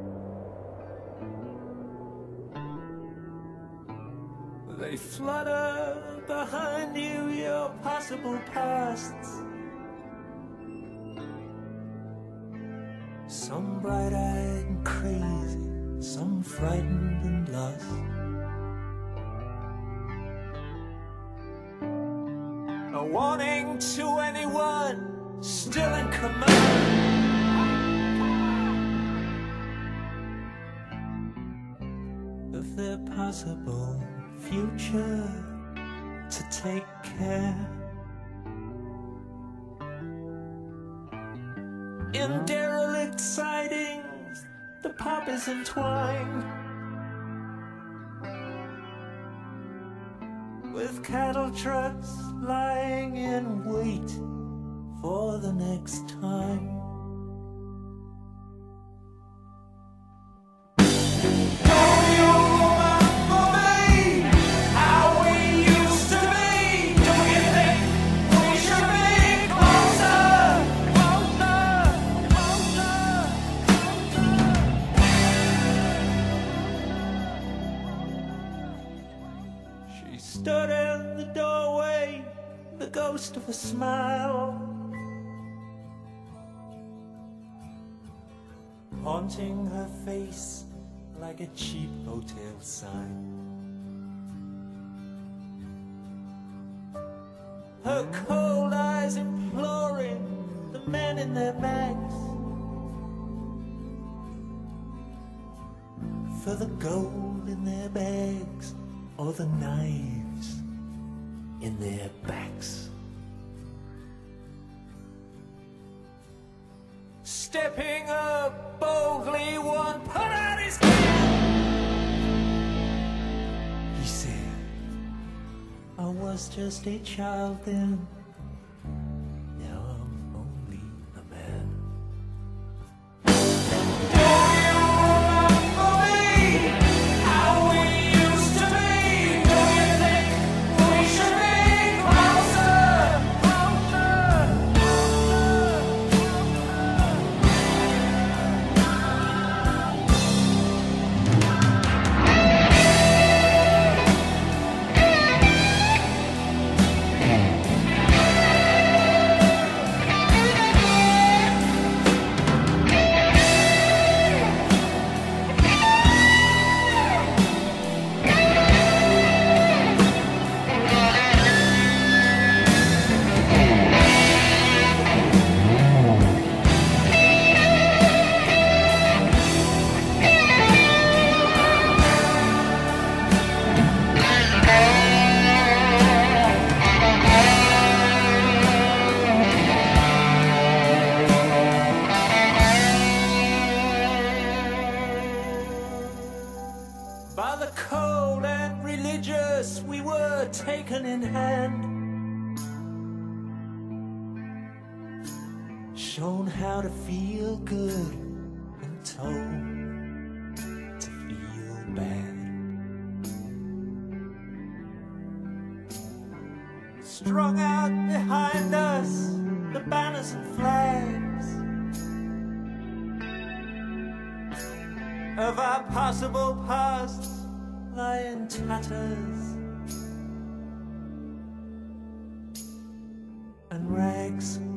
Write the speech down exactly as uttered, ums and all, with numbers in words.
They flutter behind you, your possible pasts. Some bright-eyed and crazy, some frightened and lost. A warning to anyone still in command of their possible future, to take care. In derelict sidings, the pop is entwined with cattle trucks lying in wait for the next time. She stood in the doorway, the ghost of a smile, haunting her face like a cheap hotel sign. Her cold eyes imploring the men in their bags for the gold in their bags or the knives in their backs. Stepping up boldly, one put out his hand. He said, I was just a child then, now I'm only a man. By the cold and religious, we were taken in hand, shown how to feel good and told to feel bad. Strung out behind us, the banners and flags of our possible past lie in tatters and rags.